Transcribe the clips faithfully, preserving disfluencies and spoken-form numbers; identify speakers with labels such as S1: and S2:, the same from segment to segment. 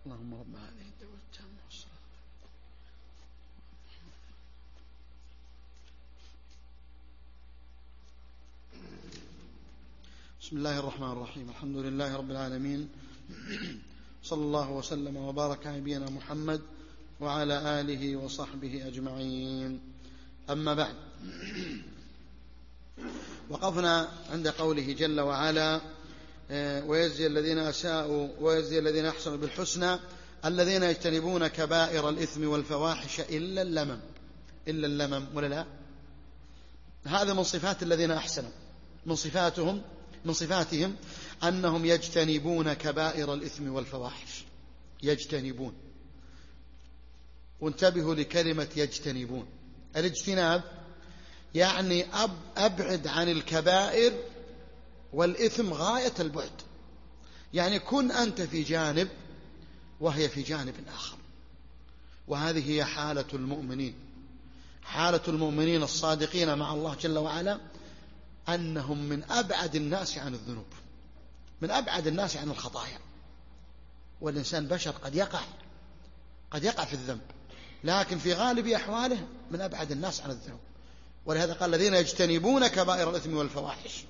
S1: اللهم رب هذه الدعوة التامة والصلاة. بسم الله الرحمن الرحيم. الحمد لله رب العالمين، صلى الله وسلم وبارك على نبينا محمد وعلى آله وصحبه أجمعين. أما بعد، وقفنا عند قوله جل وعلا: ويجزي الذين أساءوا ويجزي الذين أحسنوا بالحسنى الذين يجتنبون كبائر الإثم والفواحش إلا اللمم. إلا اللمم ولا لا؟ هذا من صفات الذين أحسنوا، من صفاتهم من صفاتهم أنهم يجتنبون كبائر الإثم والفواحش. يجتنبون، وانتبهوا لكلمة يجتنبون. الاجتناب يعني أب أبعد عن الكبائر والإثم غاية البعد، يعني كن أنت في جانب وهي في جانب آخر. وهذه هي حالة المؤمنين، حالة المؤمنين الصادقين مع الله جل وعلا، أنهم من أبعد الناس عن الذنوب، من أبعد الناس عن الخطايا. والإنسان بشر، قد يقع قد يقع في الذنب، لكن في غالب أحواله من أبعد الناس عن الذنوب. ولهذا قال: الذين يجتنبون كبائر الإثم والفواحش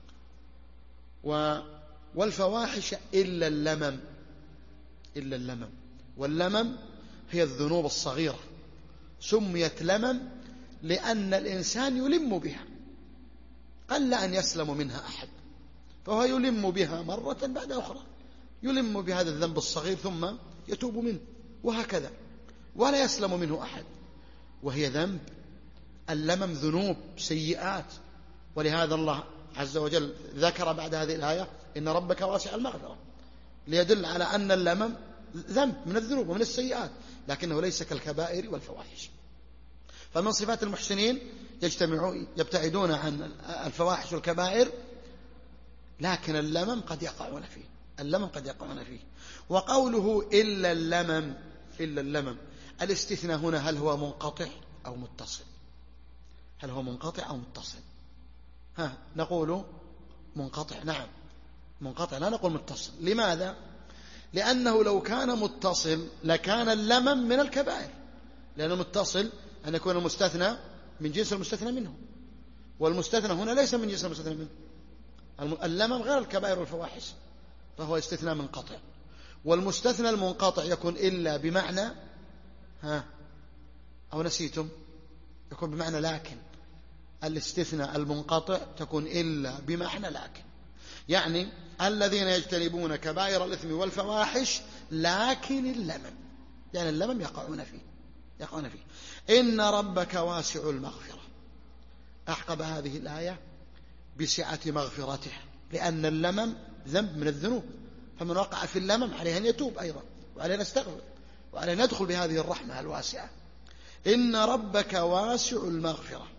S1: والفواحش إلا اللمم. إلا اللمم. واللمم هي الذنوب الصغيرة، سميت لمم لأن الإنسان يلم بها، قل أن يسلم منها أحد، فهو يلم بها مرة بعد أخرى، يلم بهذا الذنب الصغير ثم يتوب منه، وهكذا، ولا يسلم منه أحد. وهي ذنب، اللمم ذنوب سيئات. ولهذا الله عز وجل ذكر بعد هذه الآية: إن ربك واسع المغفرة، ليدل على أن اللمم ذنب من الذنوب ومن السيئات، لكنه ليس كالكبائر والفواحش. فمن صفات المحسنين يجتمعون يبتعدون عن الفواحش والكبائر، لكن اللمم قد يقعون فيه، اللمم قد يقعون فيه. وقوله إلا اللمم، إلا اللمم، الاستثناء هنا هل هو منقطع أو متصل؟ هل هو منقطع أو متصل؟ ها، نقول منقطع. نعم منقطع، لا نقول متصل. لماذا؟ لأنه لو كان متصل لكان اللمم من الكبائر، لأنه متصل أن يكون المستثنى من جنس المستثنى منه، والمستثنى هنا ليس من جنس المستثنى منه. اللمم غير الكبائر والفواحش، فهو استثناء منقطع. والمستثنى المنقطع يكون إلا بمعنى ها أو نسيتم، يكون بمعنى لكن. الاستثناء المنقطع تكون إلا بمعنى لكن، يعني الذين يجتنبون كبائر الإثم والفواحش لكن اللمم، يعني اللمم يقعون فيه يقعون فيه إن ربك واسع المغفرة. أعقب هذه الآية بسعة مغفرته، لأن اللمم ذنب من الذنوب، فمن وقع في اللمم عليه أن يتوب أيضا، وعليه أن يستغفر، وعليه أن يدخل بهذه الرحمة الواسعة. إن ربك واسع المغفرة.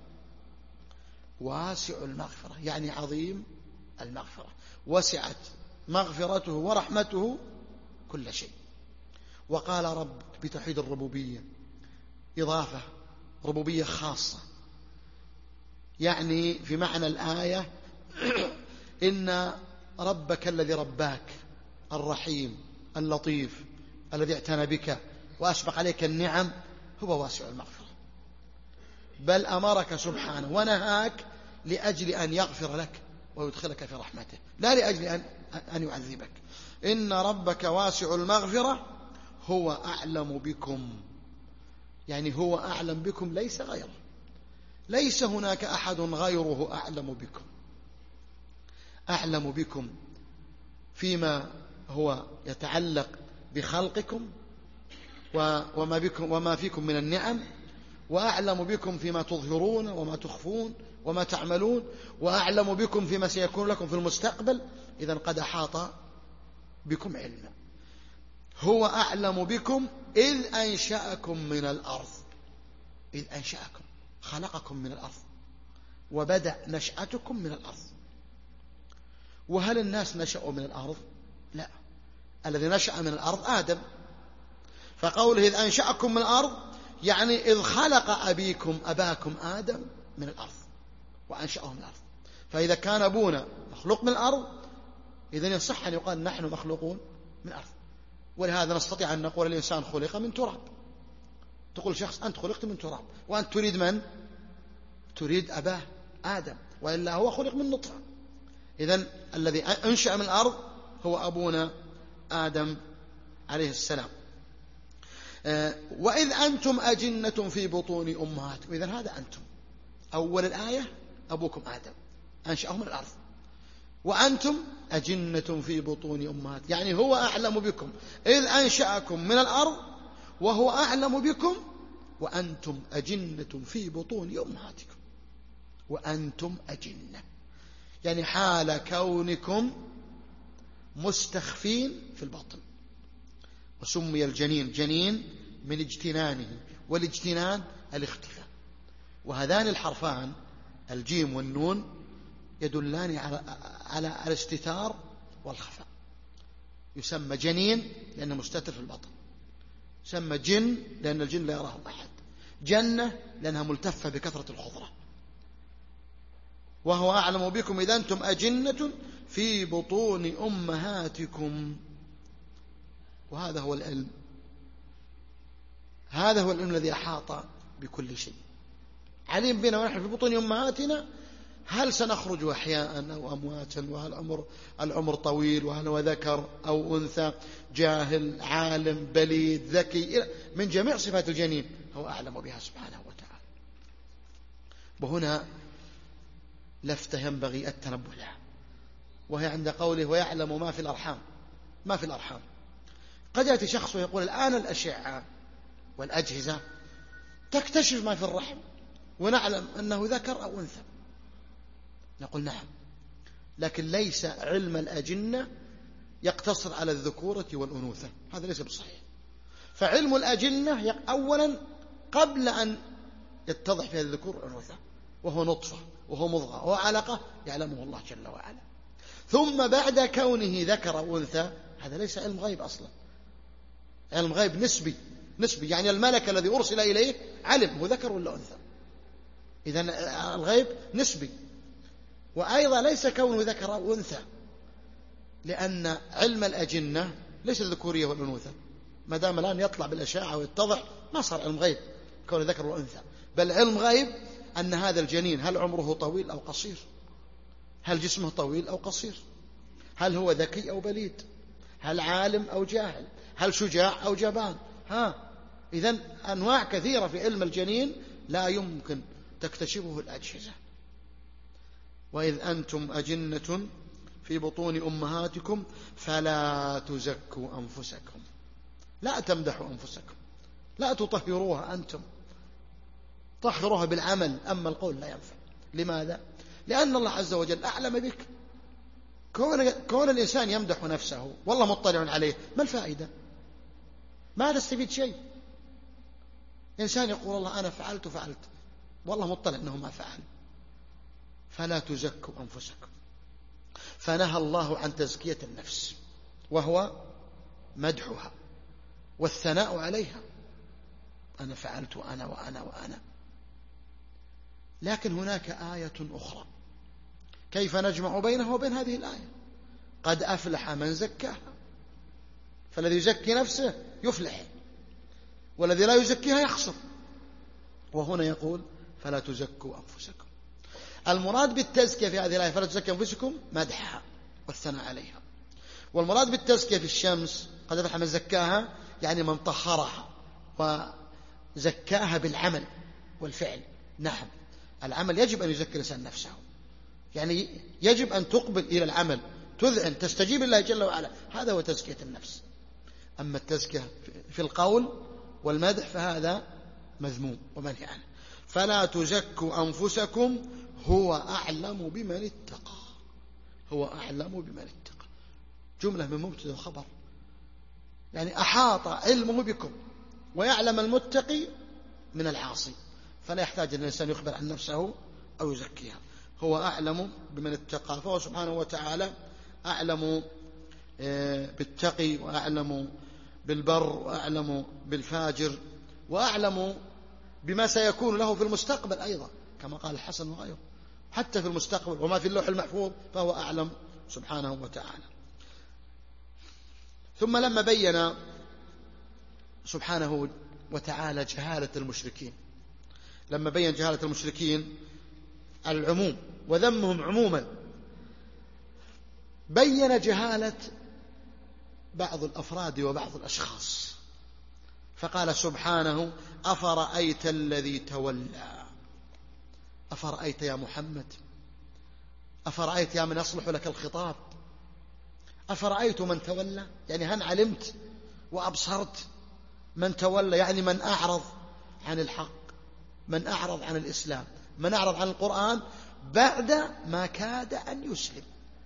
S1: واسع المغفرة يعني عظيم المغفرة، وسعت مغفرته ورحمته كل شيء. وقال رب بتوحيد الربوبية، إضافة ربوبية خاصة، يعني في معنى الآية إن ربك الذي رباك الرحيم اللطيف الذي اعتنى بك وأسبق عليك النعم هو واسع المغفرة، بل أمرك سبحانه ونهاك لأجل أن يغفر لك ويدخلك في رحمته، لا لأجل أن, أن يعذبك. إن ربك واسع المغفرة هو أعلم بكم، يعني هو أعلم بكم ليس غيره، ليس هناك أحد غيره أعلم بكم. أعلم بكم فيما هو يتعلق بخلقكم وما بكم وما فيكم من النعم، وأعلم بكم فيما تظهرون وما تخفون وما تعملون، وأعلم بكم فيما سيكون لكم في المستقبل، إذن قد أحاط بكم علما. هو أعلم بكم إذ أنشأكم من الأرض، إذ أنشأكم خلقكم من الأرض وبدأ نشأتكم من الأرض. وهل الناس نشأوا من الأرض؟ لا، الذي نشأ من الأرض آدم، فقوله إذ أنشأكم من الأرض يعني إذ خلق أبيكم أباكم آدم من الأرض وأنشأه من الأرض. فإذا كان أبونا مخلوق من الأرض، إذن يصح أن يقال نحن مخلوقون من الأرض. ولهذا نستطيع أن نقول الإنسان خلق من تراب. تقول شخص أنت خلقت من تراب، وأنت تريد من؟ تريد أباه آدم، وإلا هو خلق من نطفة. إذن الذي أنشأ من الأرض هو أبونا آدم عليه السلام. وإذ أنتم أجنة في بطون أمهاتكم. إذن هذا أنتم، أول الآية أبوكم آدم أنشأه من الأرض، وأنتم أجنة في بطون أمهات، يعني هو أعلم بكم إذ أنشأكم من الأرض وهو أعلم بكم وأنتم أجنة في بطون أمهاتكم. وأنتم أجنة يعني حال كونكم مستخفين في البطن. وسمي الجنين جنين من اجتنانه، والاجتنان الاختفاء. وهذان الحرفان الجيم والنون يدلان على على الاستتار والخفاء. يسمى جنين لأنه مستتر في البطن، يسمى جن لأن الجن لا يراه أحد، جنة لأنها ملتفة بكثرة الخضرة. وهو أعلم بكم إذا أنتم أجنة في بطون أمهاتكم. وهذا هو العلم، هذا هو العلم الذي أحاط بكل شيء. عليم بنا ونحن في بطون أمهاتنا هل سنخرج أحياء أو أمواتا، وهل العمر العمر طويل، وهل هو ذكر أو أنثى، جاهل عالم بليد ذكي، من جميع صفات الجنين هو أعلم بها سبحانه وتعالى. وهنا لفتة ينبغي التنبه لها، وهي عند قوله ويعلم ما في الأرحام. ما في الأرحام قد يأتي شخص ويقول الآن الأشعة والأجهزة تكتشف ما في الرحم ونعلم أنه ذكر أو أنثى. نقول نعم، لكن ليس علم الأجنة يقتصر على الذكورة والأنوثة، هذا ليس بصحيح. فعلم الأجنة أولا قبل أن يتضح فيها الذكور والأنوثة، وهو نطفة وهو مضغة وهو علقة يعلمه الله جل وعلا. ثم بعد كونه ذكر أو أنثى هذا ليس علم غيب أصلا، علم غيب نسبي نسبي يعني الملك الذي أرسل إليه علم هو ذكر ولا أنثى، إذن الغيب نسبي. وأيضا ليس كونه ذكر أو أنثى، لأن علم الأجنة ليس الذكورية والأنوثة، ما دام الآن يطلع بالأشعة ويتضح ما صار علم غيب كونه ذكر وأنثى، بل علم غيب أن هذا الجنين هل عمره طويل أو قصير، هل جسمه طويل أو قصير، هل هو ذكي أو بليد، هل عالم أو جاهل، هل شجاع أو جبان. ها إذن أنواع كثيرة في علم الجنين لا يمكن تكتشفه الأجهزة. وإذ أنتم أجنة في بطون أمهاتكم فلا تزكوا أنفسكم، لا تمدحوا أنفسكم، لا تطهروها أنتم، طهروها بالعمل، أما القول لا ينفع. لماذا؟ لأن الله عز وجل أعلم بك. كون, كون الإنسان يمدح نفسه والله مطلع عليه ما الفائدة؟ ما تستفيد شيء. إنسان يقول الله أنا فعلت فعلت والله مطلع أنه ما فعل. فلا تزكوا أنفسكم. فنهى الله عن تزكية النفس وهو مدحها والثناء عليها، أنا فعلت أنا وأنا وأنا. لكن هناك آية أخرى كيف نجمع بينه وبين هذه الآية؟ قد أفلح من زكاها. فالذي يزكي نفسه يفلح، والذي لا يزكيها يخسر. وهنا يقول فلا تزكوا أنفسكم. المراد بالتزكية في هذه الآية فلا تزكوا أنفسكم مدحها والثناء عليها. والمراد بالتزكية في الشمس قد أفلح من زكاها يعني من طهرها وزكاها بالعمل والفعل. نعم، العمل يجب أن يزكي الإنسان نفسه، يعني يجب أن تقبل إلى العمل، تذعن، تستجيب الله جل وعلا، هذا هو تزكية النفس. أما التزكية في القول والمدح فهذا مذموم ومنهي عنه. فلا تزكوا أنفسكم هو أعلم بمن اتقى. هو أعلم بمن اتقى، جملة من مبتدأ وخبر، يعني أحاط علمه بكم ويعلم المتقي من العاصي، فلا يحتاج أن الإنسان يخبر عن نفسه أو يزكيها. هو أعلم بمن اتقى، فهو سبحانه وتعالى أعلم بالتقي وأعلم بالبر وأعلم بالفاجر وأعلم بما سيكون له في المستقبل أيضا، كما قال الحسن وغيره، حتى في المستقبل وما في اللوح المحفوظ فهو أعلم سبحانه وتعالى. ثم لما بين سبحانه وتعالى جهالة المشركين، لما بين جهالة المشركين العموم وذمهم عموما، بين جهالة بعض الأفراد وبعض الأشخاص، فقال سبحانه: أفرأيت الذي تولى. أفرأيت يا محمد، أفرأيت يا من يصلح لك الخطاب، أفرأيت من تولى، يعني هل علمت وأبصرت من تولى؟ يعني من أعرض عن الحق، من أعرض عن الإسلام، من أعرض عن القرآن بعد ما كاد أن يسلم.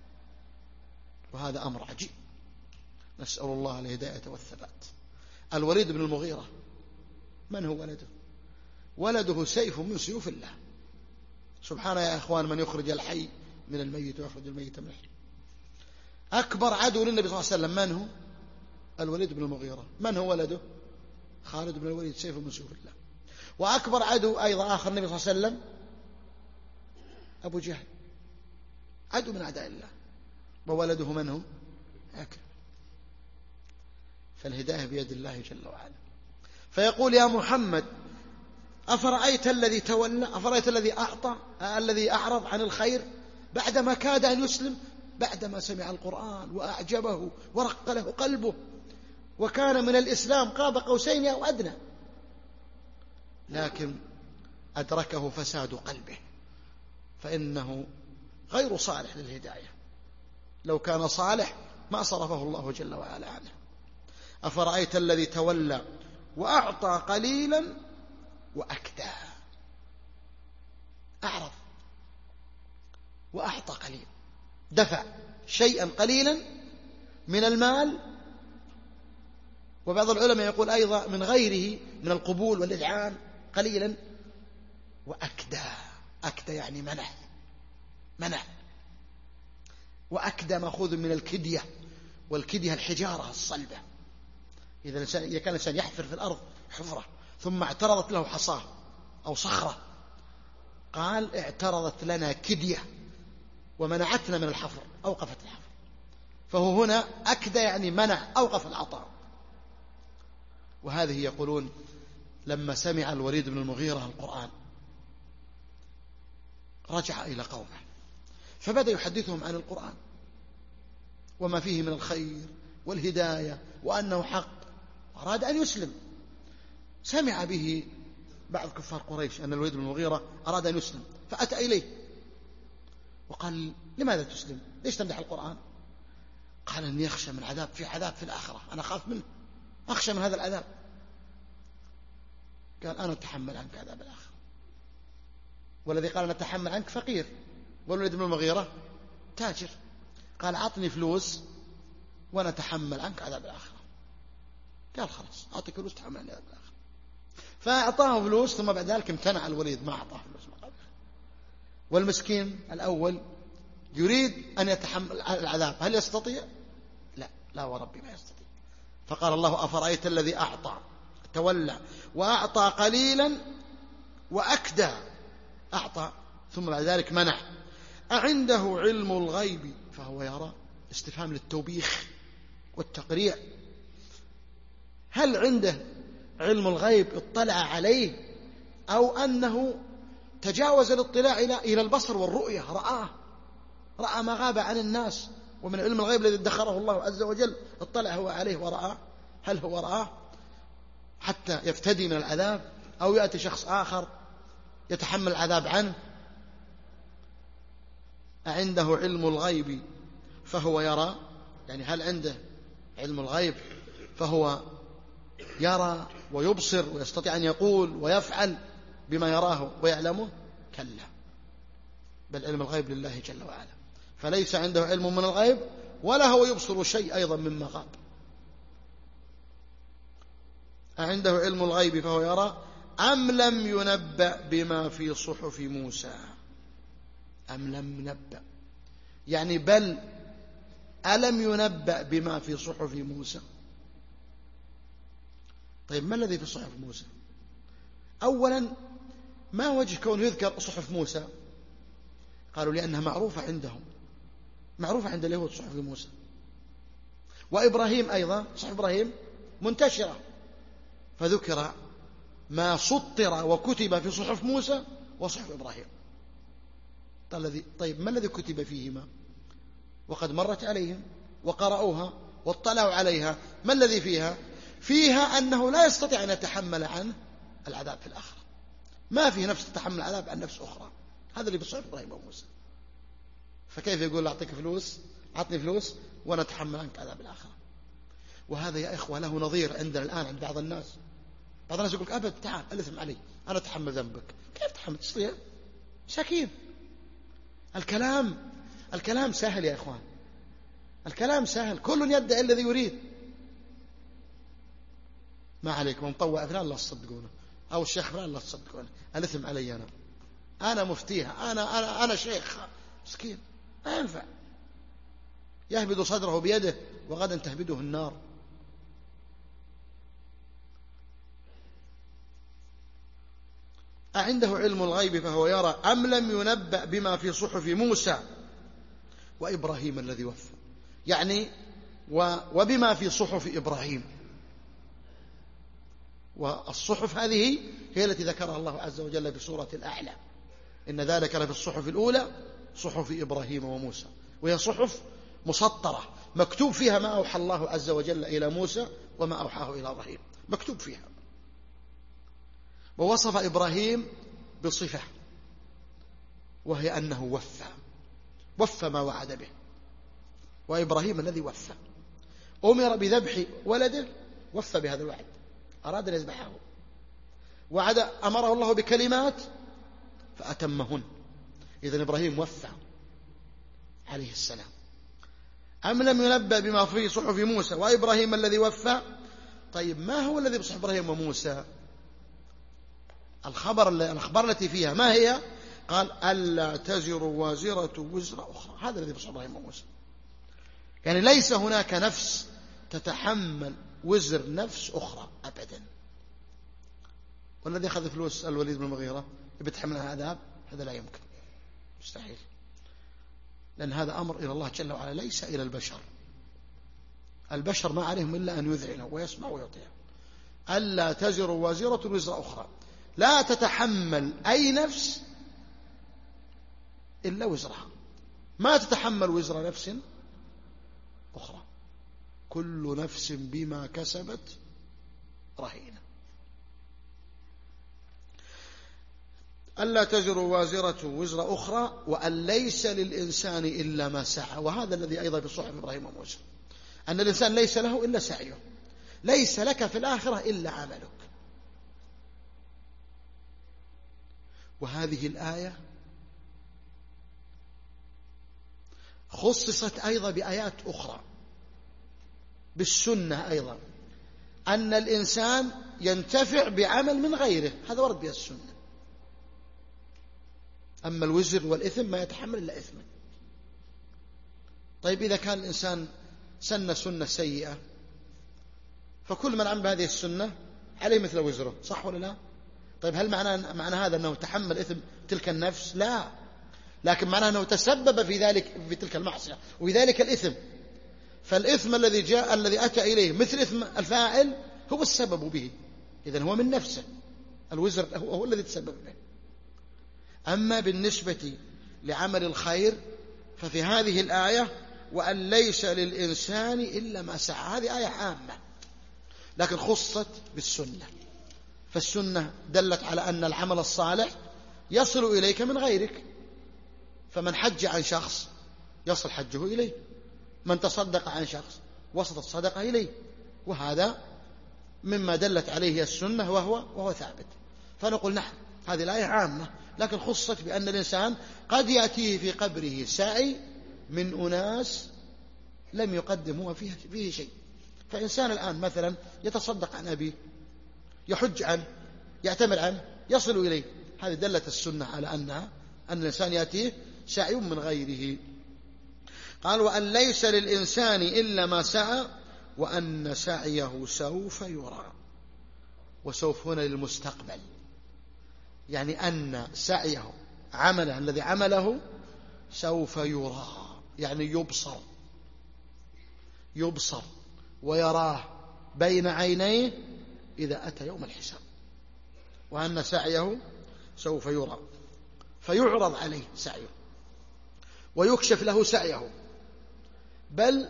S1: وهذا أمر عجيب، نسأل الله الهداية والثبات. الوليد بن المغيرة من هو ولده؟ ولده سيف من سيوف الله. سبحانه يا إخوان من يخرج الحي من الميت ويخرج الميت من الحي. أكبر عدو للنبي صلى الله عليه وسلم من هو؟ الوليد بن المغيرة. من هو ولده؟ خالد بن الوليد سيف من سيوف الله. وأكبر عدو أيضا آخر النبي صلى الله عليه وسلم أبو جهل، عدو من أعداء الله، وولده من هو؟ هكذا. فالهداية بيد الله جل وعلا. فيقول: يا محمد أفرأيت الذي تولى، أفرأيت الذي أعطى، الذي أعرض عن الخير بعدما كاد أن يسلم، بعدما سمع القرآن وأعجبه ورق له قلبه وكان من الإسلام قاب قوسين أو أدنى، لكن أدركه فساد قلبه، فإنه غير صالح للهداية. لو كان صالح ما صرفه الله جل وعلا عنه. أفرأيت الذي تولى وأعطى قليلا وأكدى. أعرض وأعطى قليل، دفع شيئا قليلا من المال، وبعض العلماء يقول أيضا من غيره من القبول والإذعان قليلا، وأكدى. أكدى يعني منع، منع. وأكدى مأخوذ من الكدية، والكدية الحجارة الصلبة. إذا كان الإنسان يحفر في الأرض حفرة ثم اعترضت له حصاه أو صخرة، قال: اعترضت لنا كدية ومنعتنا من الحفر، أوقفت الحفر. فهو هنا أكدى يعني منع، أوقف العطاء. وهذه يقولون لما سمع الوليد بن المغيرة القرآن رجع إلى قومه، فبدأ يحدثهم عن القرآن وما فيه من الخير والهداية وأنه حق، أراد أن يسلم. سمع به بعض كفار قريش أن الوليد بن المغيرة أراد أن يسلم، فأتى إليه وقال: لماذا تسلم؟ ليش تمدح القرآن؟ قال: إني أخشى من عذاب، في عذاب في الآخرة، أنا أخاف منه، أخشى من هذا العذاب. قال: أنا أتحمل عنك عذاب الآخرة. والذي قال نتحمل عنك فقير، والوليد بن المغيرة تاجر. قال: أعطني فلوس ونتحمل عنك عذاب الآخرة. قال: خلاص أعطيك فلوس تحمل عنك عذاب الآخرة. فأعطاه فلوس، ثم بعد ذلك امتنع الوليد، ما أعطاه فلوس مقابل. والمسكين الأول يريد أن يتحمل العذاب، هل يستطيع؟ لا، لا وربي ما يستطيع. فقال الله: أفرأيت الذي أعطى تولى وأعطى قليلا وأكدى. أعطى ثم بعد ذلك منع. أعنده علم الغيب فهو يرى، استفهام للتوبيخ والتقريع. هل عنده علم الغيب اطلع عليه، أو أنه تجاوز الاطلاع إلى البصر والرؤية، رآه، رأى ما غاب عن الناس، ومن علم الغيب الذي ادخره الله عز وجل اطلع هو عليه ورآه؟ هل هو رآه حتى يفتدي من العذاب، أو يأتي شخص آخر يتحمل العذاب عنه؟ أعنده علم الغيب فهو يرى، يعني هل عنده علم الغيب فهو يرى ويبصر ويستطيع أن يقول ويفعل بما يراه ويعلمه؟ كلا، بل علم الغيب لله جل وعلا، فليس عنده علم من الغيب ولا هو يبصر شيء أيضا مما غاب. أعنده علم الغيب فهو يرى أم لم ينبأ بما في صحف موسى؟ أم لم ينبأ يعني بل ألم ينبأ بما في صحف موسى؟ طيب ما الذي في صحف موسى؟ أولا ما وجه كونه يذكر صحف موسى؟ قالوا لأنها معروفة عندهم، معروفة عند اليهود صحف موسى. وإبراهيم أيضا، صحف إبراهيم منتشرة، فذكر ما سطر وكتب في صحف موسى وصحف إبراهيم. طيب ما الذي كتب فيهما وقد مرت عليهم وقرأوها واطلعوا عليها؟ ما الذي فيها؟ فيها أنه لا يستطيع أن يتحمل عنه العذاب في الآخرة. ما في نفس تتحمل العذاب عن نفس أخرى. هذا اللي بصحف إبراهيم وموسى. فكيف يقول أعطيك فلوس، أعطني فلوس وأنا أتحمل عنك عذاب الآخرة؟ وهذا يا إخوة له نظير عندنا الآن عند بعض الناس. بعض الناس يقول أبد تعال الإثم علي، أنا أتحمل ذنبك. كيف تحمل؟ تستطيع؟ شاكين. الكلام الكلام سهل يا إخوان، الكلام سهل، كل يدعي الذي يريد. ما عليكم مطوع فلان لا تصدقونه، أو الشيخ فلان لا تصدقونه، الإثم علي أنا، أنا مفتيها، أنا أنا أنا شيخ. مسكين ما ينفع، يهبد صدره بيده وغدا تهبده النار. أعنده علم الغيب فهو يرى أم لم ينبأ بما في صحف موسى وإبراهيم الذي وفى؟ يعني وبما في صحف إبراهيم. والصحف هذه هي التي ذكرها الله عز وجل في سورة الأعلى، إن ذلك لفي الصحف الأولى صحف إبراهيم وموسى، وهي صحف مسطرة مكتوب فيها ما أوحى الله عز وجل إلى موسى وما أوحاه إلى إبراهيم، مكتوب فيها. ووصف إبراهيم بصفة وهي أنه وفى وفى ما وعد به. وإبراهيم الذي وفى أمر بذبح ولده، وفى بهذا الوعد، أراد أن يذبحه، وعد أمره الله بكلمات فأتمهن. إذن إبراهيم وفى عليه السلام. أم لم ينبأ بما في صحف موسى وإبراهيم الذي وفى؟ طيب ما هو الذي بصحف إبراهيم وموسى؟ الخبر الأخبار التي فيها ما هي؟ قال ألا تزر وازرة وزر أخرى. هذا الذي بصحف إبراهيم وموسى. يعني ليس هناك نفس تتحمل وزر نفس أخرى أبدا. والذي أخذ فلوس الوليد بن المغيرة بتحملها عذاب، هذا لا يمكن، مستحيل، لأن هذا أمر إلى الله جل وعلا ليس إلى البشر. البشر ما عليهم إلا أن يذعنوا ويسمعوا ويطيعوا. ألا تزر وازرة وزر أخرى، لا تتحمل أي نفس إلا وزرها، ما تتحمل وزر نفس أخرى. كل نفس بما كسبت رهينة. ألا تزر وازرة وزر أخرى وأن ليس للإنسان إلا ما سعى. وهذا الذي أيضا في صحف إبراهيم وموسى، أن الإنسان ليس له إلا سعيه، ليس لك في الآخرة إلا عملك. وهذه الآية خصصت أيضا بآيات أخرى بالسنة أيضا، أن الإنسان ينتفع بعمل من غيره، هذا ورد بها السنة. أما الوزر والإثم ما يتحمل إلا إثما. طيب إذا كان الإنسان سن سنة سيئة فكل من عمل بهذه السنة عليه مثل وزره، صح ولا لا؟ طيب هل معنى, معنى هذا أنه تحمل إثم تلك النفس؟ لا، لكن معناه أنه تسبب في ذلك في تلك المعصية وفي ذلك الإثم. فالإثم الذي جاء الذي أتى إليه مثل إثم الفاعل هو السبب به، إذن هو من نفسه، الوزر هو, هو الذي تسبب به. أما بالنسبة لعمل الخير ففي هذه الآية وأن ليس للإنسان إلا ما سعى، هذه آية عامة لكن خصت بالسنة. فالسنة دلت على أن العمل الصالح يصل إليك من غيرك، فمن حج عن شخص يصل حجه إليه، من تصدق عن شخص وصلت الصدقة إليه، وهذا مما دلت عليه السنة وهو, وهو ثابت. فنقول نحن هذه الآية عامة لكن خصت بأن الإنسان قد يأتيه في قبره سعي من أناس لم يقدم هو فيه, فيه شيء. فإنسان الآن مثلا يتصدق عن أبيه، يحج عنه، يعتمر عنه، يصل إليه، هذه دلت السنة على أنها أن الإنسان يأتيه سعي من غيره. قال وأن ليس للإنسان إلا ما سعى وأن سعيه سوف يرى. وسوف هنا للمستقبل، يعني أن سعيه عمله الذي عمله سوف يرى، يعني يبصر يبصر ويراه بين عينيه إذا أتى يوم الحساب، وأن سعيه سوف يرى فيعرض عليه سعيه ويكشف له سعيه، بل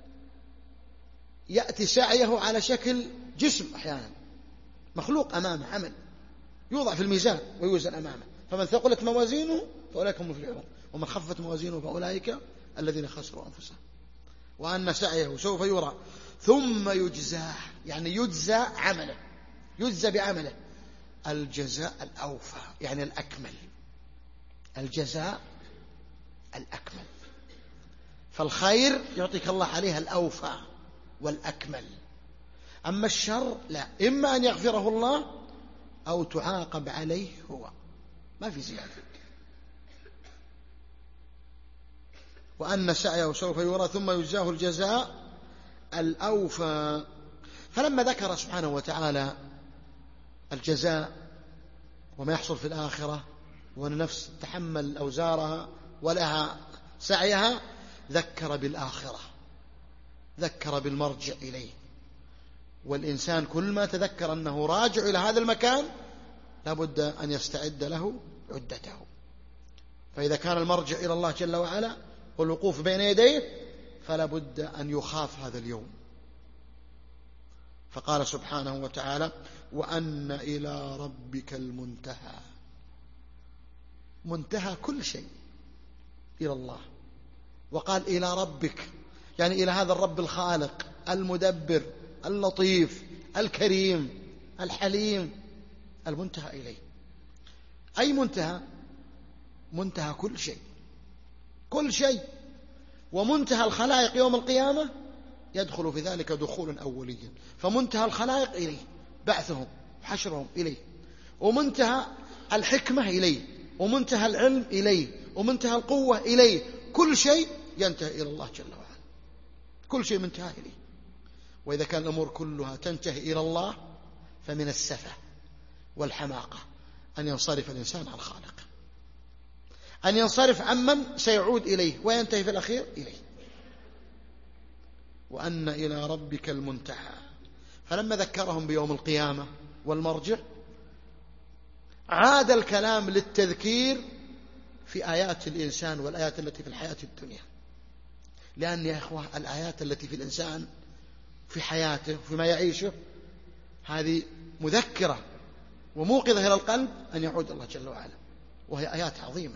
S1: يأتي سعيه على شكل جسم، أحيانا مخلوق أمامه عمل يوضع في الميزان ويوزن أمامه، فمن ثقلت موازينه فأولئك هم المفلحون ومن خفت موازينه فأولئك الذين خسروا أنفسهم. وأن سعيه سوف يرى ثم يجزاه، يعني يجزى عمله، يجزى بعمله الجزاء الأوفى، يعني الأكمل، الجزاء الأكمل. فالخير يعطيك الله عليها الأوفى والأكمل، أما الشر لا، إما أن يغفره الله أو تعاقب عليه هو، ما في زيادة. وأن سعيه سوف يرى ثم يجزاه الجزاء الأوفى. فلما ذكر سبحانه وتعالى الجزاء وما يحصل في الآخرة، وأن النفس تحمل أوزارها ولها سعيها، ذكر بالآخرة، ذكر بالمرجع إليه. والإنسان كل ما تذكر أنه راجع إلى هذا المكان لابد أن يستعد له عدته. فإذا كان المرجع إلى الله جل وعلا والوقوف بين يديه فلا بد أن يخاف هذا اليوم. فقال سبحانه وتعالى: وأن إلى ربك المنتهى. منتهى كل شيء إلى الله. وقال إلى ربك، يعني إلى هذا الرب الخالق المدبر اللطيف الكريم الحليم، المنتهى إليه. أي منتهى؟ منتهى كل شيء، كل شيء. ومنتهى الخلائق يوم القيامة يدخل في ذلك دخول أوليا، فمنتهى الخلائق إليه، بعثهم وحشرهم إليه، ومنتهى الحكمة إليه، ومنتهى العلم إليه، ومنتهى القوة إليه. كل شيء ينتهي إلى الله جل وعلا، كل شيء منتهى إليه. وإذا كان الأمور كلها تنتهي إلى الله فمن السفة والحماقة أن ينصرف الإنسان عن الخالق، أن ينصرف عمن سيعود إليه وينتهي في الأخير إليه. وأن إلى ربك المنتهى. فلما ذكرهم بيوم القيامة والمرجع عاد الكلام للتذكير في آيات الإنسان والآيات التي في الحياة الدنيا، لأن يا إخوة الآيات التي في الإنسان في حياته وفيما يعيشه هذه مذكرة وموقظة إلى القلب أن يعود الله جل وعلا، وهي آيات عظيمة.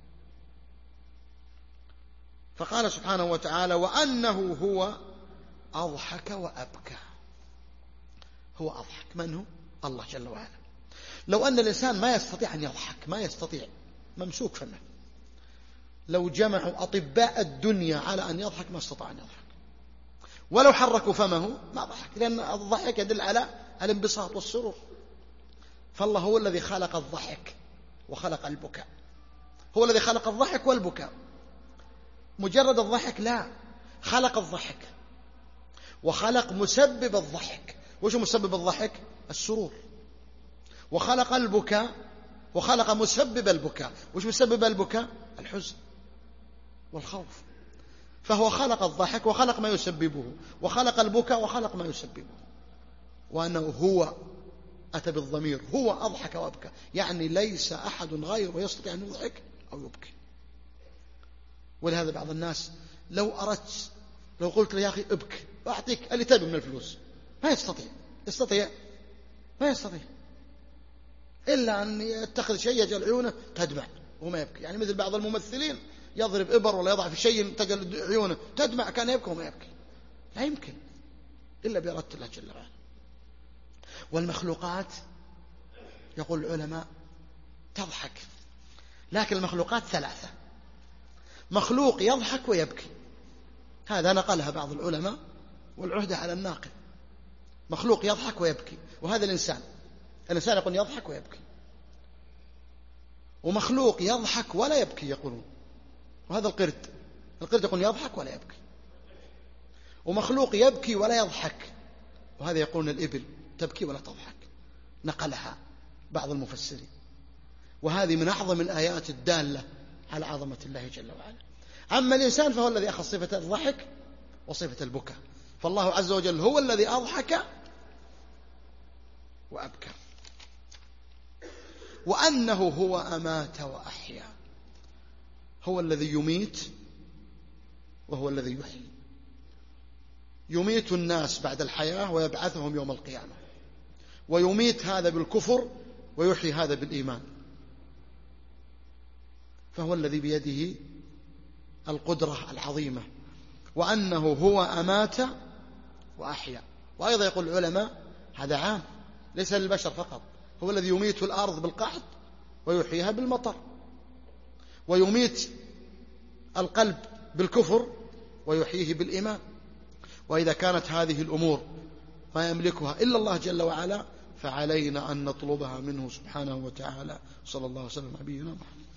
S1: فقال سبحانه وتعالى: وأنه هو أضحك وأبكى. هو أضحك، من هو؟ الله جل وعلا. لو أن الإنسان ما يستطيع أن يضحك، ما يستطيع، ممسوك فمه، لو جمعوا أطباء الدنيا على أن يضحك ما استطاع أن يضحك، ولو حركوا فمه ما ضحك، لأن الضحك يدل على الانبساط والسرور. فالله هو الذي خلق الضحك وخلق البكاء، هو الذي خلق الضحك والبكاء. مجرد الضحك لا، خلق الضحك وخلق مسبب الضحك. وش مسبب الضحك؟ السرور. وخلق البكاء وخلق مسبب البكاء. وش مسبب البكاء؟ الحزن والخوف. فهو خلق الضحك وخلق ما يسببه، وخلق البكاء وخلق ما يسببه. وأنه هو، أتى بالضمير، هو أضحك وأبكى، يعني ليس أحد غيره يستطيع أن يضحك أو يبكي. ولهذا بعض الناس لو أردت، لو قلت له يا أخي ابك أعطيك اللي تبي من الفلوس، ما يستطيع. يستطيع؟ ما يستطيع إلا أن يتخذ شيء يجعل عيونه تدمع وما يبكي. يعني مثل بعض الممثلين يضرب إبر ولا يضع في شيء تجعل عيونه تدمع كان يبكي وما يبكي. لا يمكن إلا بإرادة الله جل وعلا. والمخلوقات يقول العلماء تضحك، لكن المخلوقات ثلاثة: مخلوق يضحك ويبكي، هذا نقلها بعض العلماء والعهدة على الناقل. مخلوق يضحك ويبكي، وهذا الإنسان. الإنسان يقول يضحك ويبكي. ومخلوق يضحك ولا يبكي يقولون، وهذا القرد. القرد يقول يضحك ولا يبكي. ومخلوق يبكي ولا يضحك، وهذا يقولون الإبل تبكي ولا تضحك. نقلها بعض المفسرين. وهذه من أعظم الآيات الدالة على عظمة الله جل وعلا. أما الإنسان فهو الذي أخذ صفة الضحك وصفة البكاء. فالله عز وجل هو الذي أضحك وأبكى، وأنه هو أمات وأحيا، هو الذي يميت وهو الذي يحيي، يميت الناس بعد الحياة ويبعثهم يوم القيامة، ويميت هذا بالكفر ويحيي هذا بالإيمان، فهو الذي بيده القدرة العظيمة، وأنه هو أمات وأحيا. وأيضا يقول العلماء هذا عام ليس للبشر فقط، هو الذي يميت الأرض بالقحط ويحييها بالمطر، ويميت القلب بالكفر ويحييه بالإيمان. وإذا كانت هذه الأمور ما يملكها إلا الله جل وعلا، فعلينا أن نطلبها منه سبحانه وتعالى. صلى الله عليه وسلم على نبينا محمد.